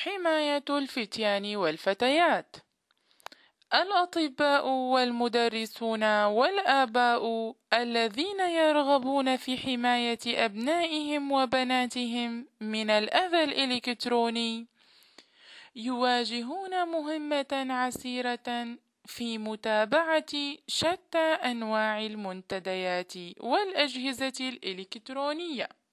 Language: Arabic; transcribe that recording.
حماية الفتيان والفتيات. الأطباء والمدرسون والآباء الذين يرغبون في حماية أبنائهم وبناتهم من الأذى الإلكتروني يواجهون مهمة عسيرة في متابعة شتى أنواع المنتديات والأجهزة الإلكترونية.